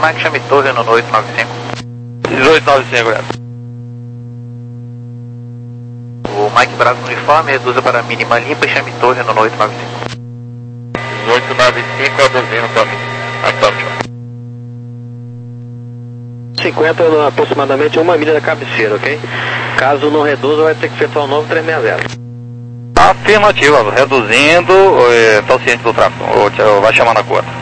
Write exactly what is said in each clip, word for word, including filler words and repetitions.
Mike, chame torre no oito nove cinco. dezoito nove cinco, galera. O Mike Bravo no uniforme, reduza para a mínima limpa e chame torre no oito nove cinco. dezoito nove cinco, reduzindo para mim. Atômico. cinquenta aproximadamente uma milha da cabeceira, ok? Caso não reduza, vai ter que efetuar um novo trezentos e sessenta. Afirmativo, reduzindo, estou ciente do tráfego, vai chamar na conta.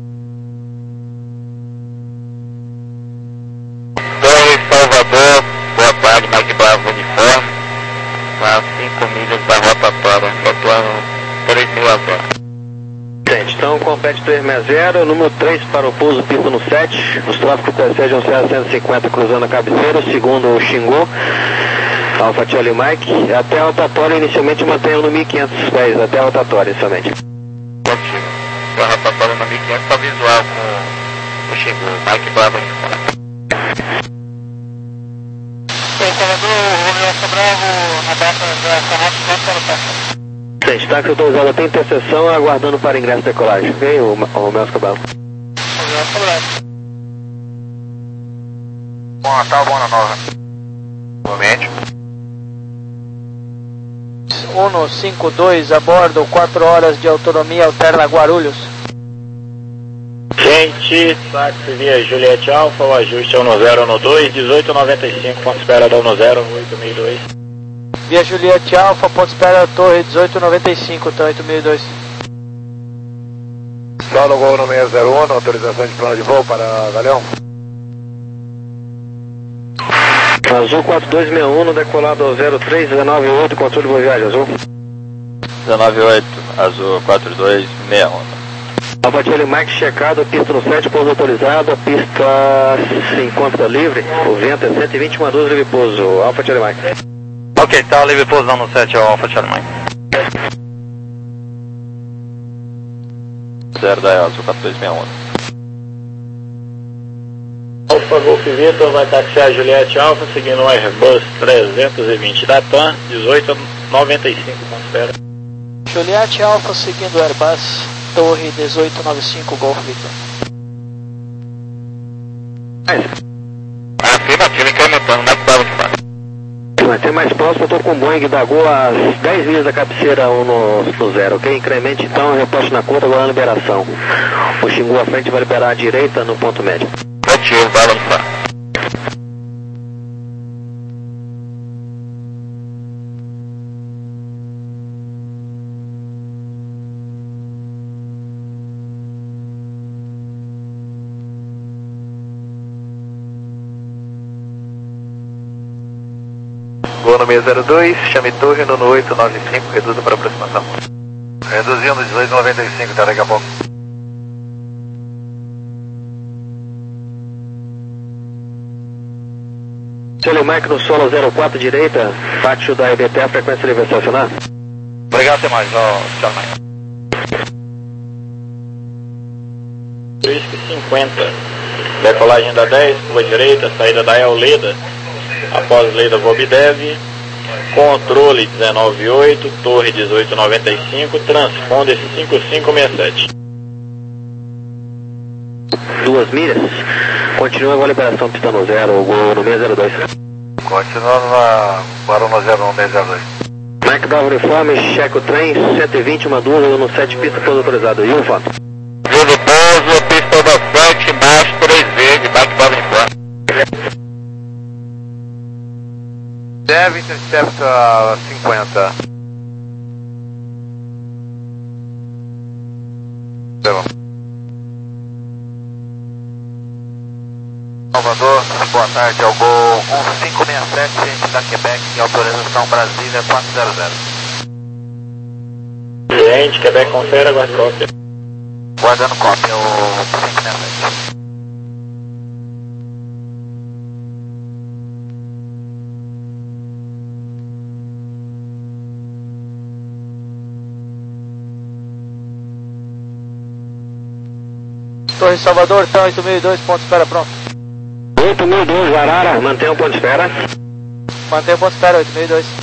Torre Salvador, boa tarde, Mike Bravo uniforme, a cinco milhas da rotatória, flutuando três mil a zero. Então, compete trezentos e sessenta, número três para o pouso, pista no sete, os tráficos antecedem o C A cento e cinquenta cruzando a cabeceira, o segundo o Xingu, Alpha Charlie Mike, até a rotatória inicialmente mantenha no mil e quinhentos pés, até a rotatória somente. Contigo, a rotatória no mil e quinhentos está visual com o Xingu, Mike Bravo uniforme. Salvador, Romeu Bravo, na data da Carrasco, quanto para o taxa? Táxi autorizado até interseção, aguardando para ingresso e decolagem. Ok, o Romeu Cabral. Romeu Cabral. Bom Natal, bom Ano Nova. Momente. um cinco dois a bordo, quatro horas de autonomia alterna Guarulhos. Gente, táxi via Juliette Alfa, o ajuste é um zero no dois, dezoito noventa e cinco, ponto espera da um zero, oito mil e dois. Via Juliette Alfa, ponto espera torre dezoito noventa e cinco, então oito mil e dois. Solo Gol no seis zero um, autorização de plano de voo para Galeão. Azul quatro dois seis um, no decolado zero três dezenove oito, controle de boa viagem, Azul. dezenove oito, Azul quatro dois seis um. Alpha Charlie Mike checado, pista no sete, pouso autorizado, a pista se encontra livre, o vento é cento e vinte, uma doze, livre pouso, Alpha Charlie Mike. Ok, tá livre posição no sete, é o Alpha Charlie Mike. zero da Azul quatro dois seis um. Alfa Golf Vitor vai taxiar Juliette Alfa, seguindo o Airbus trezentos e vinte da TAM, dezoito noventa e cinco, ponto espera. Juliette Alfa, seguindo o Airbus, torre dezoito noventa e cinco, Golf Vitor. Afirmativo, incrementando, Mike Bravo uniforme. Vai ter mais próximo, eu estou com o Boeing da Gol às dez milhas da cabeceira um no, no zero, ok? Incremente então, reposte na conta, agora na liberação. O Xingu à frente vai liberar à direita no ponto médio. Motivo, Bravo uniforme. Gol no seis zero dois, chame torre no oito nove cinco, reduza para aproximação. Reduzindo dezoito noventa e cinco, até daqui a pouco. Charlie Mike no solo zero quatro direita, pátio da E B T, a frequência livre estacionar. Obrigado, até mais, ó, Charlie Mike. Risco cinquenta, decolagem da dez, curva direita, saída da Euleda, após Leda Vobdev, controle dezenove oito, torre dezoito noventa e cinco, transponder cinco cinco seis sete. Duas milhas, continua agora a liberação pista no zero, o gol no seis zero dois. Continuando na Barão no zero um, seis zero dois. Mike Bravo uniforme, checa o trem, cento e vinte, uma dúzia, no sete pista, pouso autorizado. E um foto. Vivo pouso, pista da sete, baixo, três verde, Mike Bravo uniforme. Deve intercepta cinquenta. Salvador, boa tarde, ao Gol um cinco seis sete da Quebec, autorização Brasília quatro zero zero. Cliente, Quebec confere, aguarde cópia. Guardando cópia, o cinco seis sete. Torre Salvador, então oito mil e dois, ponto espera pronto. oito mil e dois, Arara, mantenha o ponto de espera. Mantém o ponto espera, oito mil e dois.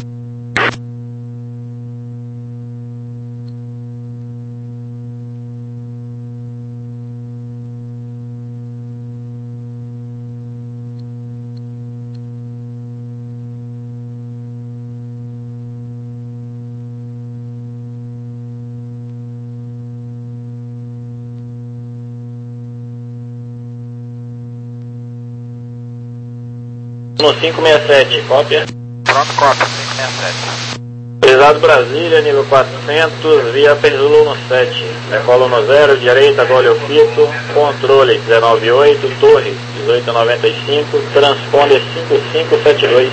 No cinco seis sete, cópia. Pronto, cópia, cinco seis sete. Autorizado Brasília, nível quatrocentos, via Perzulu no sete. Decolo no zero, direita, gole o fito, controle dezenove oito, torre dezoito noventa e cinco, transponder cinco cinco sete dois.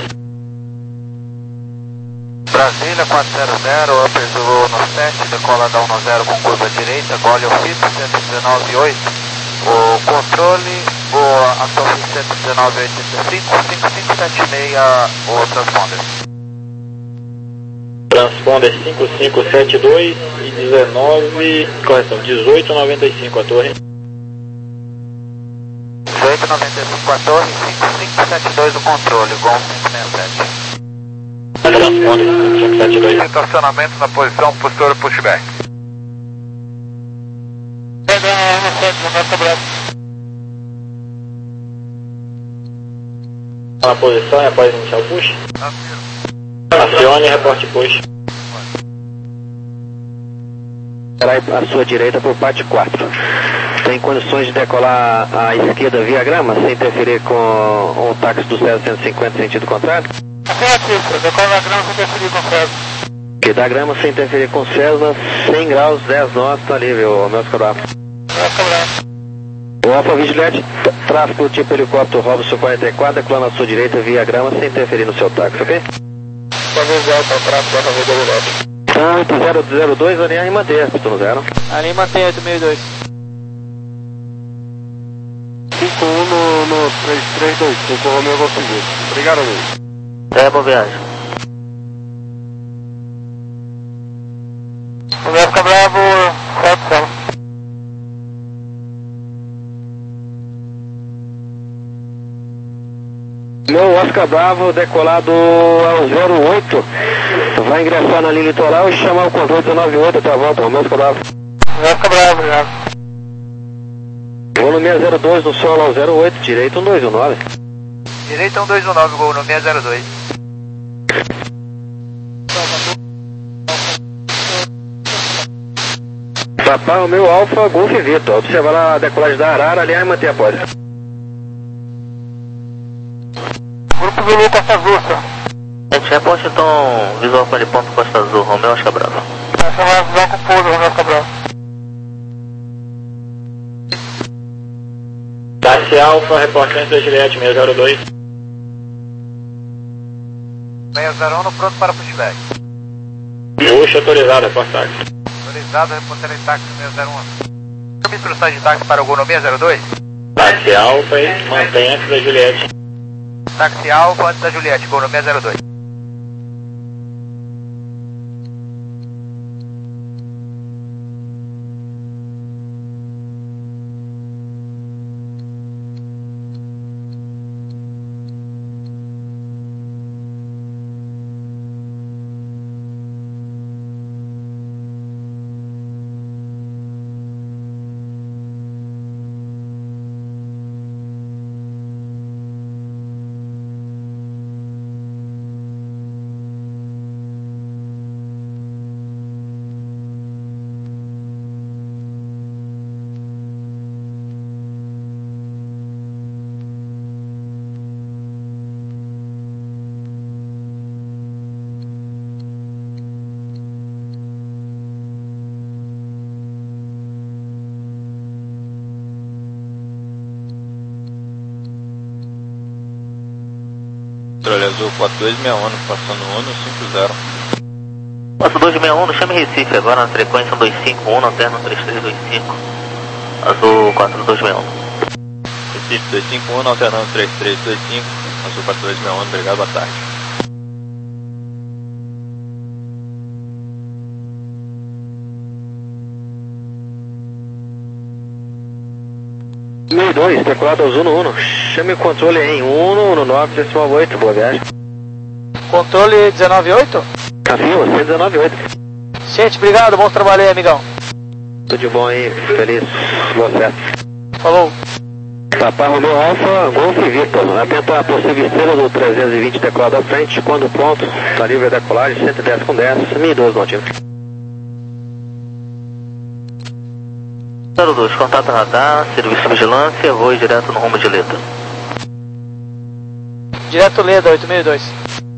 Brasília quatrocentos, Upper Zulu no sete, decola da um zero com curva direita, gole o fito, cento e dezenove oito, o controle, o, a torre cento e dezenove oitenta e cinco, cinco cinco sete seis, o transponder. Transponder cinco cinco sete dois e dezenove, correção, dezoito noventa e cinco a torre. dezoito noventa e cinco a torre, cinco cinco sete dois o controle, Gol cinco seis sete. Transponder cinco cinco sete dois. Estacionamento na posição posterior pushback. Na posição e após iniciar o push. Acione e reporte push. À sua direita para o P A T quatro. Tem condições de decolar à esquerda via grama, sem interferir com o táxi do César cento e cinquenta sentido contrário? Afirmativo, decola a grama sem interferir com o César. Que da grama sem interferir com o César, cem graus, dez nós, tá livre, o meu escabral. O Alfa Vigilante, tráfego tipo helicóptero Robson quarenta e quatro, decolando à sua direita via grama, sem interferir no seu táxi, ok? oito zero zero dois, alinhar e manter, pistão no zero. Ali mantém oito seis dois. cinco um no, no três três dois cinco, Romeu Golf Seguro. Obrigado, amigo. É, boa viagem. O meu fica bravo, certo, Sala. Meu Oscar Bravo, decolado ao zero oito, vai ingressar na linha litoral e chamar o controle dezenove oito até a volta, o meu Oscar Bravo. O meu fica bravo, obrigado. Vou no seis zero dois no solo ao zero oito, direito um dois um nove. Direita um dois um nove, Gol no seis zero dois. Papai, o meu Alfa Golf Vitor, observa lá a decolagem da Arara, aliás, e manter a pós. Grupo Zulu Costa Azul, senhor. Gente, reporte então visual com ele ponto Costa Azul, Romeu Oscar Bravo. Vai chamar a visão com pouso, Romeu Oscar Bravo. Táxi Alfa, reportante da Juliette seis zero dois. seis zero um no pronto para pushback. Puxa autorizado, reporte táxi. Autorizado, reportarei táxi seis zero um. Tem instruções de táxi para o Gol no seis zero dois? Táxi Alfa e mantém antes da Juliette. Táxi Alfa antes da Juliette, Gol no seis zero dois. Controle Azul quatro dois seis um, passando um no cinco zero. quatro dois seis um, chame Recife agora na frequência dois cinco um, alterno três três dois cinco. Azul quatro dois seis um. Recife dois cinco um, alternando três três dois cinco. Azul quatro dois seis um, obrigado, boa tarde. seis dois, decolado ao Zuno um. Chame o controle em um no nove decimal oito, boa viagem. Controle dezenove oito? Afirma, cento e dezenove oito. Gente, obrigado, bom trabalho aí, amigão. Tudo de bom aí, feliz, boa festa. Falou. Papai Romeu Alfa, Golf Vitor, atenta a possível estrela do trezentos e vinte decolado à frente, quando pronto, está livre a decolagem, cento e dez com dez, mil doze notinho. zero dois, contato radar, serviço de vigilância, voo direto no rumo de Leta. Direto Leda, oito mil e dois.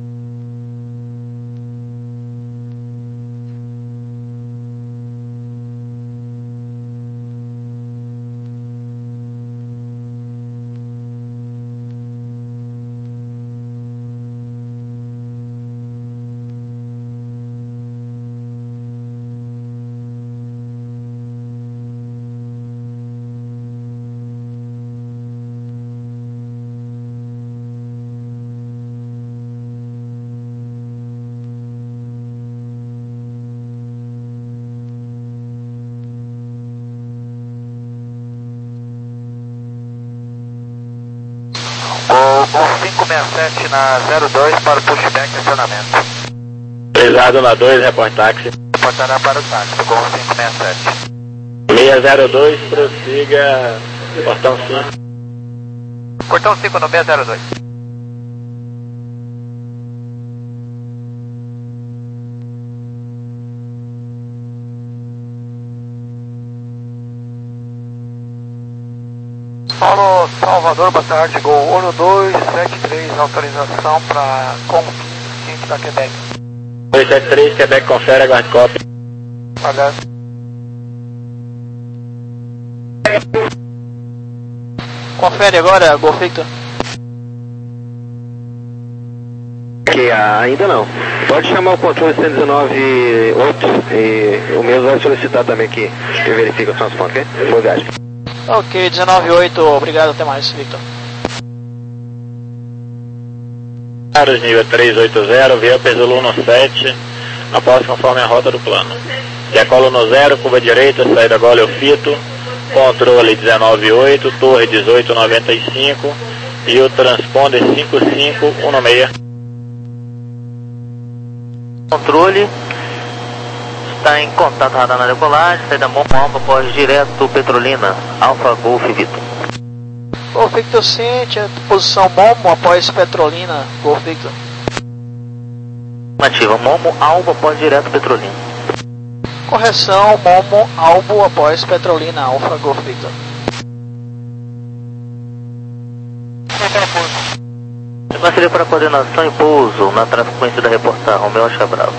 Gol cinco seis sete na zero dois para o pushback e acionamento. Pesado na dois, reporte táxi. Reportará para o táxi, Gol cinco seis sete. seis zero dois, prossiga, portão cinco. Portão cinco no seis zero dois. Paulo Salvador, boa tarde, Gol um dois sete três, autorização para com quinze da Quebec. dois sete três, Quebec, confere, aguarde cópia. Aliás, Confere agora, Gol Victor. Que ainda não. Pode chamar o controle cento e dezenove outro e o meu vai solicitar também que, que verifique o transporte, ok? Boa viagem. Ok, dezenove oito, obrigado, até mais, Victor. Caros, nível três oito zero, via Peso no sete, após conforme a rota do plano. Decolo no zero, curva direita, saída Gole o Fito, controle dezenove oito, torre dezoito noventa e cinco e o transponder cinco cinco um seis. Controle está em contato radar na decolagem, saída Momo Alfa, pós direto Petrolina, Alfa Golf Victor. Gol Victor ciente, posição Momo após Petrolina, Gol Victor. Nativa, Momo Alfa, pós direto Petrolina. Correção, Momo Albo após Petrolina, Alfa Golf Victor. Conselho para coordenação e pouso na transferência da reportar, Romeu Acha Bravo.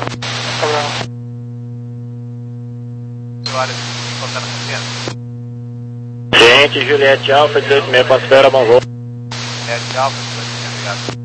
Gente, Juliette Alfa, dezoito seis, Pasfera, bom voo. Juliette Alfa, dezoito seis, obrigado.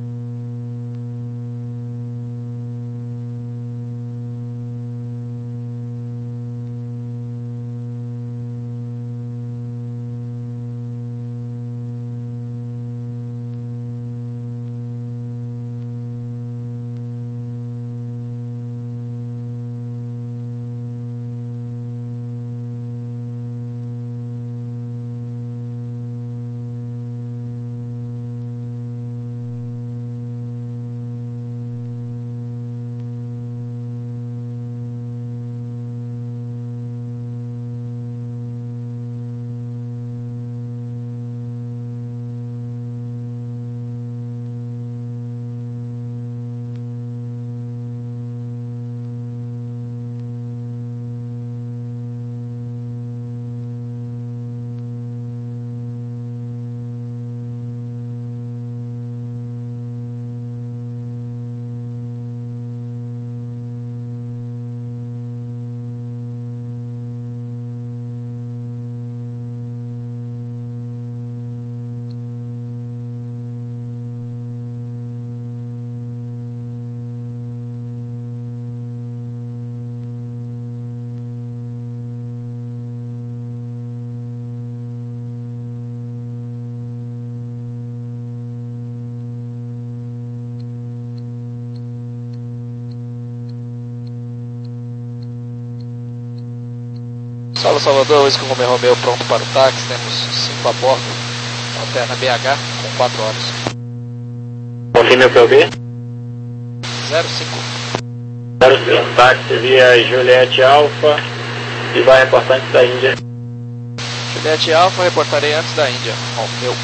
Sala Salvador, Whisky Romeo Romeo pronto para o táxi, temos cinco a bordo, alterna B H com quatro horas. Confirme o P O B. zero cinco. zero cinco, táxi via Juliette Alfa e vai reportar antes da Índia. Juliette Alfa, reportarei antes da Índia. Romeo.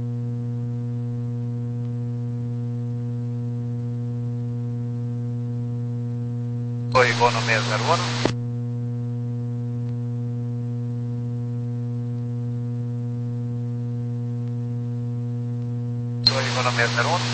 Oi, Gol no seis zero um. economia zero um.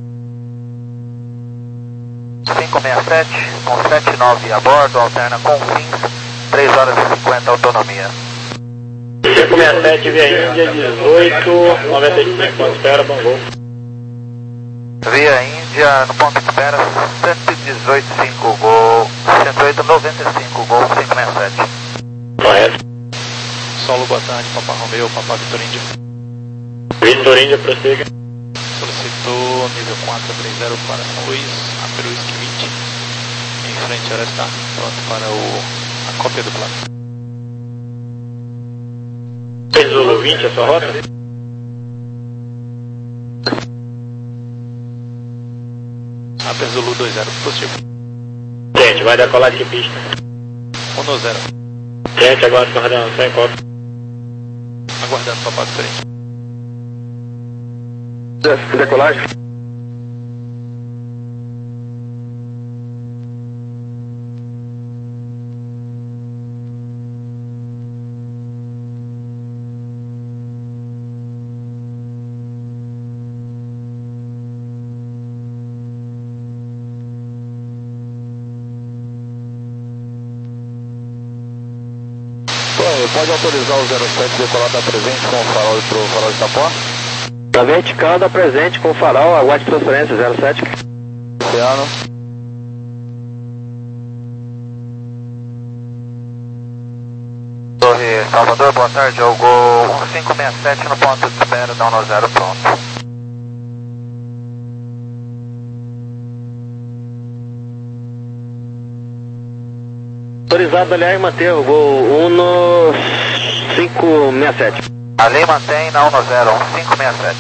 cinco seis sete, com sete nove a bordo, alterna com fins, três horas e cinquenta autonomia. cinco seis sete, via Índia, dezoito, noventa e cinco, ponto espera, bom voo. Via Índia, no ponto de espera, cento e dezoito, cinco, gol, cento e oito, noventa e cinco, gol, cinco seis sete. Correto. Solo, boa tarde, Papa Romeu, Papa Vitor Índia. Vitor Índia, prossiga. Solicitou nível quatro três zero para São Luís, Aperuísque vinte, em frente ao Arestar, pronto para o, a cópia do plano. Zulu vinte, a sua rota? Aper Zulu dois zero, positivo. Gente, vai decolar de que pista? um zero. Gente, agora coordenação em cópia. Aguardando Papa Vitor Índia. Decolagem. Pode autorizar o zero sete decolar da presente com o farol para o farol de Itapuã? Da vertical da presente com o farol, aguarde transferência zero sete. Oceano. Torre Salvador, boa tarde, é o Gol um cinco seis sete no ponto de espera, dá um zero pronto. Autorizado, aliás, manter o Gol um cinco seis sete. Ali mantém na um zero, um cinco seis sete.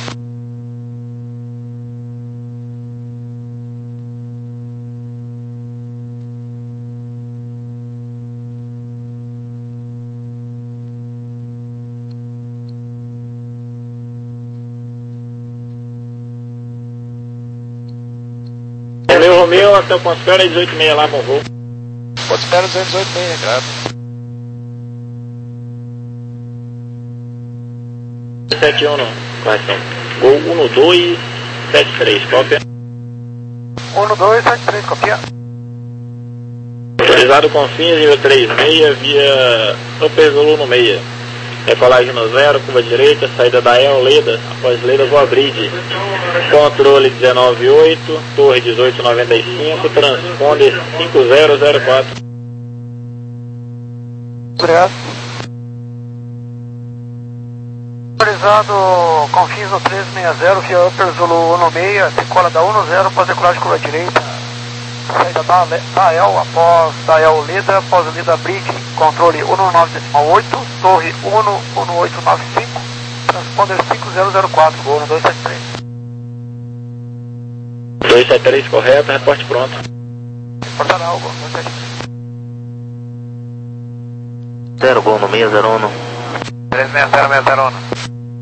Romeu, Romeu, até o ponto espera, dezoito e meia lá, bom voo. Ponto espera duzentos e oito e meia, grave. sete um, correção. Gol um dois sete três, cópia. um dois sete três, copia. Autorizado com fins, nível três seis, via Upper Zulu no meia. Decolagem no zero, curva direita, saída da E L Leda, após Leda vou abrir. Controle dezenove oito, torre dezoito noventa e cinco, transponder cinco zero zero quatro. Obrigado. Autorizado com fins no três seis zero, via Upper Zulu um seis, decola da um zero, após decolagem curva direita. Saída da, da E L, após da E L Leda, após Leda Bridge, controle um nove oito, torre um um oito nove cinco, transponder cinco zero zero quatro, gol um dois sete três. dois sete três, correto, reporte pronto. Reportará algo, dois sete três. Zero, gol no seis zero um. três seis zero seis zero um.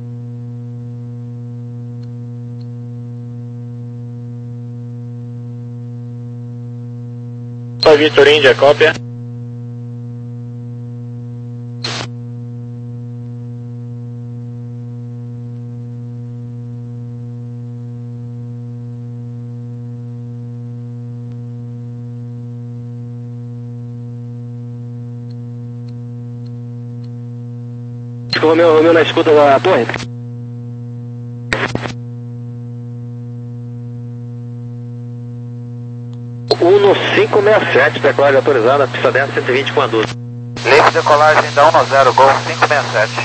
Só Vitor Índia, cópia. O meu, o meu na escuta da torre. um cinco seis sete, decolagem autorizada, pista dez, cento e vinte com a dúzia. Livre decolagem da um zero, Gol cinco seis sete.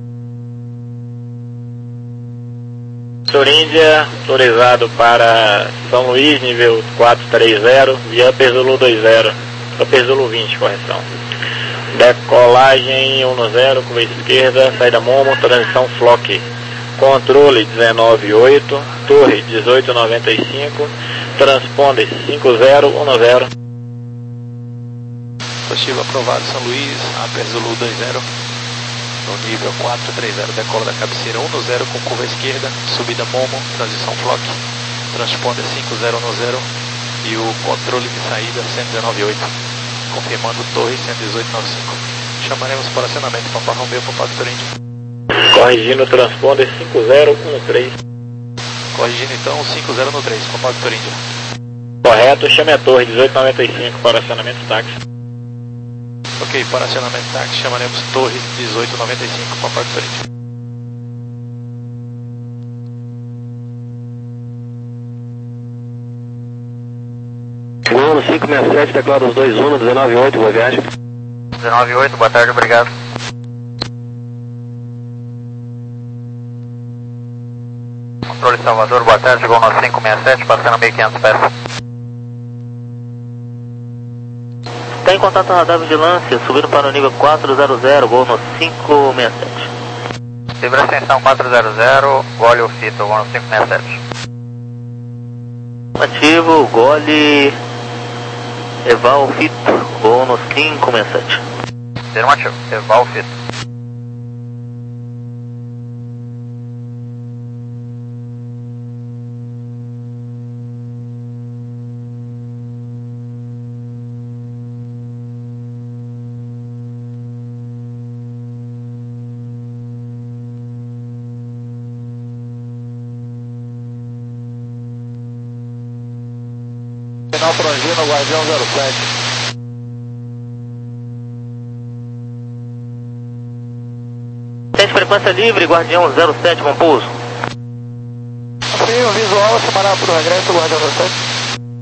Vitor Índia, autorizado para São Luís, nível quatro três zero, via Upper Zulu dois zero, Upper Zulu vinte, correção. Decolagem um zero, curva esquerda, saída Momo, transição Flock. Controle dezenove oito, torre dezoito noventa e cinco, transponder cinco zero um zero. Positivo aprovado, São Luís, Aper Zulu dois zero, no nível quatro três zero, decola da cabeceira um zero com curva esquerda, subida Momo, transição Flock, transponder cinco zero um zero e o controle de saída cento e dezenove oito, confirmando torre cento e dezoito noventa e cinco. Chamaremos para acionamento Papa Romeu, Papa Vitor Índia. Corrigindo o transponder cinco zero um três. Corrigindo então, cinco zero no três, Compactor India. Correto, chame a torre dezoito noventa e cinco para acionamento táxi. Ok, para acionamento táxi chamaremos torre dezoito noventa e cinco, Compactor India. Segundo cinco seis sete, teclado dos dois um, dezenove oito, boa viagem. dezenove oito, boa tarde, obrigado. Controle Salvador, boa tarde, Gol no cinco seis sete, passando mil e quinhentos pés. Está em contato radar vigilância, subindo para o nível quatro zero zero, Gol no cinco seis sete. Fibra ascensão quatro zero zero, Gole o Fito, Gol no cinco seis sete. Ativo, Gole, Eval Fito, Gol no cinco seis sete. Afirmativo, Eval Fito. Final Frangino, Guardião zero sete. Teste frequência livre, Guardião zero sete, com pouso. Sim, o visual, separar para o regresso, Guardião zero sete.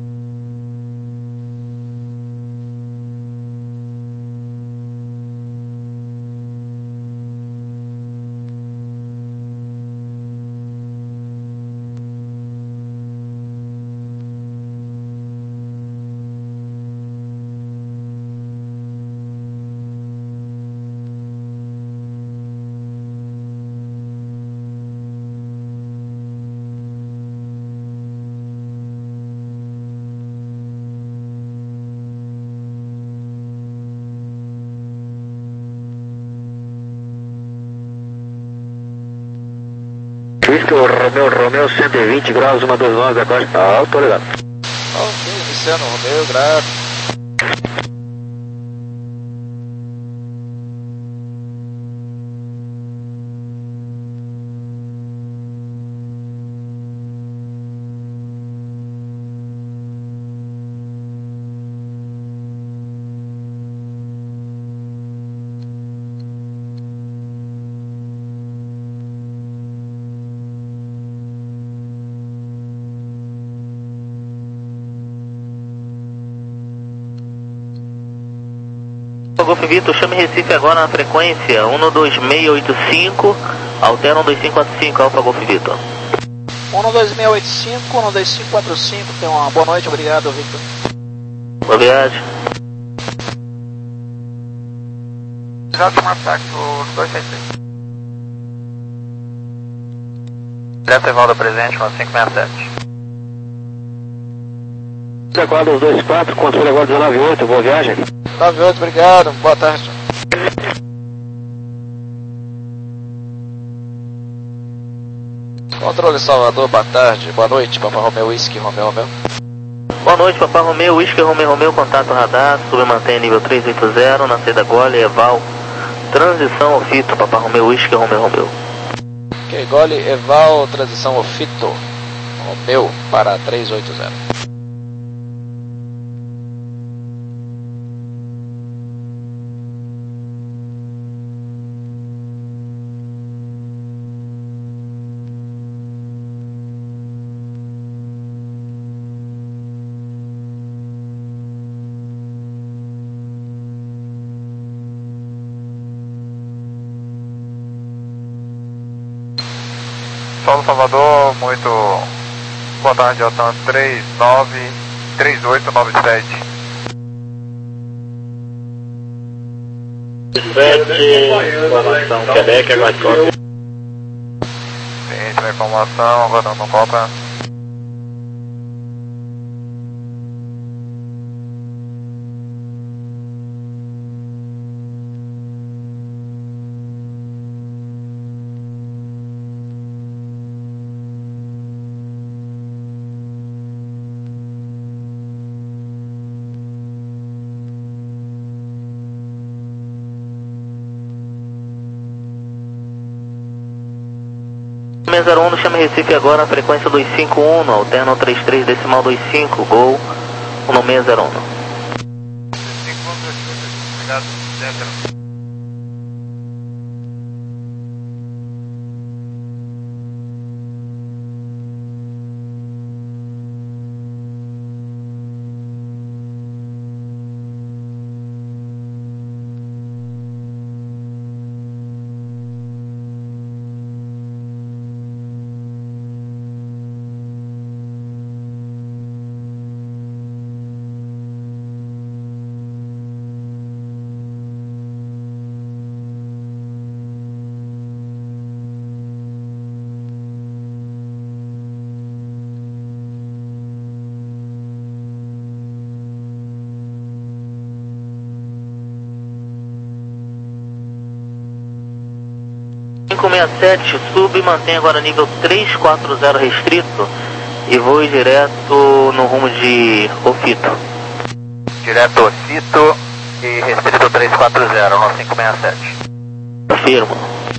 Whisky, Romeu, Romeu, cento e vinte graus, uma dois nove da costa. Ah, tô ligado. Ok, iniciando, Romeu, grave. Golf Vitor, chame Recife agora na frequência um dois seis oito cinco, altera um dois cinco quatro cinco, Alfa Golf Vitor. um dois seis oito cinco, um dois cinco quatro cinco, tenha uma boa noite, obrigado, Victor. Boa viagem. Já tomar táxi, o dois seis seis. Direto Evaldo presente, no cinco seis sete. Teclado dos dois quatro, controle agora dezenove oito, boa viagem. nove oito, obrigado, boa tarde. Controle Salvador, boa tarde, boa noite, Papa Romeu, Whisky, Romeu, Romeu. Boa noite, Papa Romeu, Whisky, Romeu, Romeu, contato radar, sube mantém nível três oito zero, na saída Gole, Eval, transição ao Fito, Papa Romeu, Whisky, Romeu, Romeu. Ok, Gole, Eval, transição ao Fito, Romeu, para três oito zero. Solo Salvador, muito boa tarde, Altan três nove três oito nove sete. sete, informação, Quebec, aguarde cópia. Ciente da informação, aguardando Copa. seis zero um, chama Recife agora, frequência dois cinco um, alterno trinta e três decimal vinte e cinco, Gol um seis zero um. Obrigado, dentro. cinco seis sete, sub, mantém agora nível trezentos e quarenta restrito e voe direto no rumo de Ofito. Direto Ofito e restrito trezentos e quarenta no cinco seis sete. Afirmo.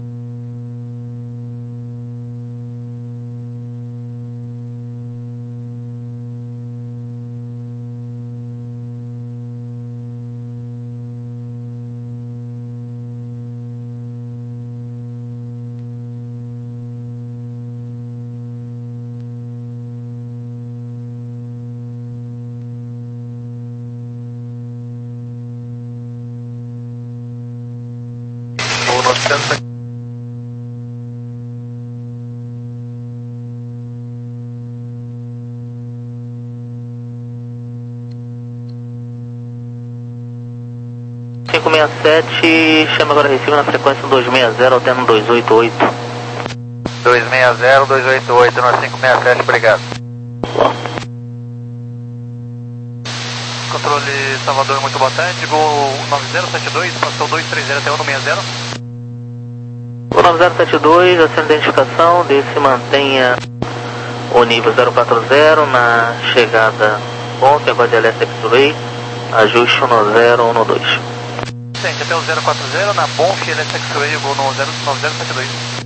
cinco seis sete, chama agora Recife na frequência dois seis zero, alterno dois oito oito. dois seis zero, dois oito oito no cinco seis sete, obrigado. Bom. Controle Salvador, muito boa tarde. Gol nove zero sete dois, passou dois três zero até um seis zero. O nove zero sete dois, essa identificação, desse mantenha o nível zero quatro zero na chegada bom, que agora de L S X-Ray, ajuste um zero um dois. Sente até o zero quatro zero na Bonf L S X-Ray, voo no nove zero sete dois.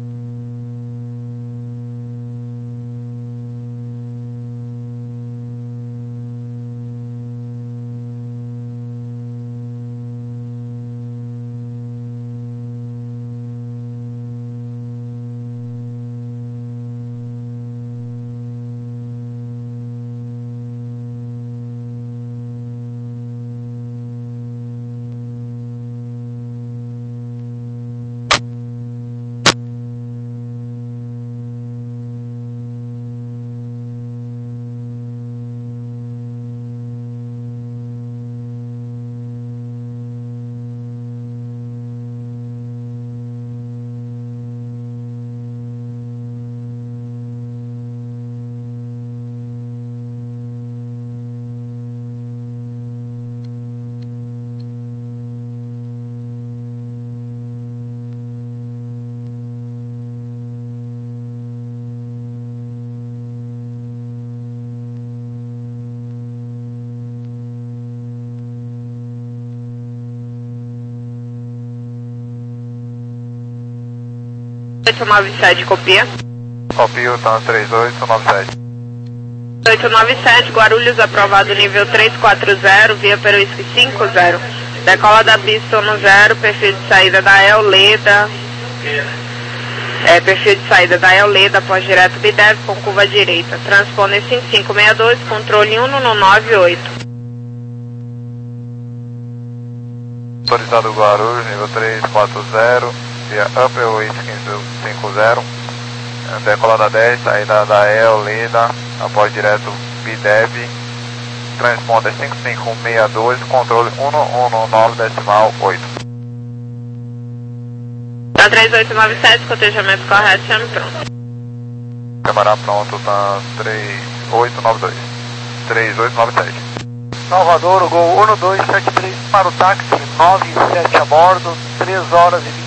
oito nove sete, copia. Copio, tá trinta e oito nove sete. oito nove sete, Guarulhos, aprovado nível trezentos e quarenta, via Peruísque cinco zero. Decola da pista um zero, perfil de saída da Eoleda. É, perfil de saída da Eoleda, após direto B dez com curva direita. Transponder cinco cinco seis dois, controle um no nove oito. Autorizado Guarulhos, nível trezentos e quarenta, via Upper Wind quinze cinquenta, decola da dez, saída da Eoleda, após direto B dez, transponder cinco cinco seis dois, controle um um nove decimal oito. Tá três oito nove sete, cotejamento correto, chame pronto. Câmara pronto, tá três oito nove dois, três oito nove sete. Salvador, o gol um dois sete três para o táxi, nove sete a bordo, três horas e vinte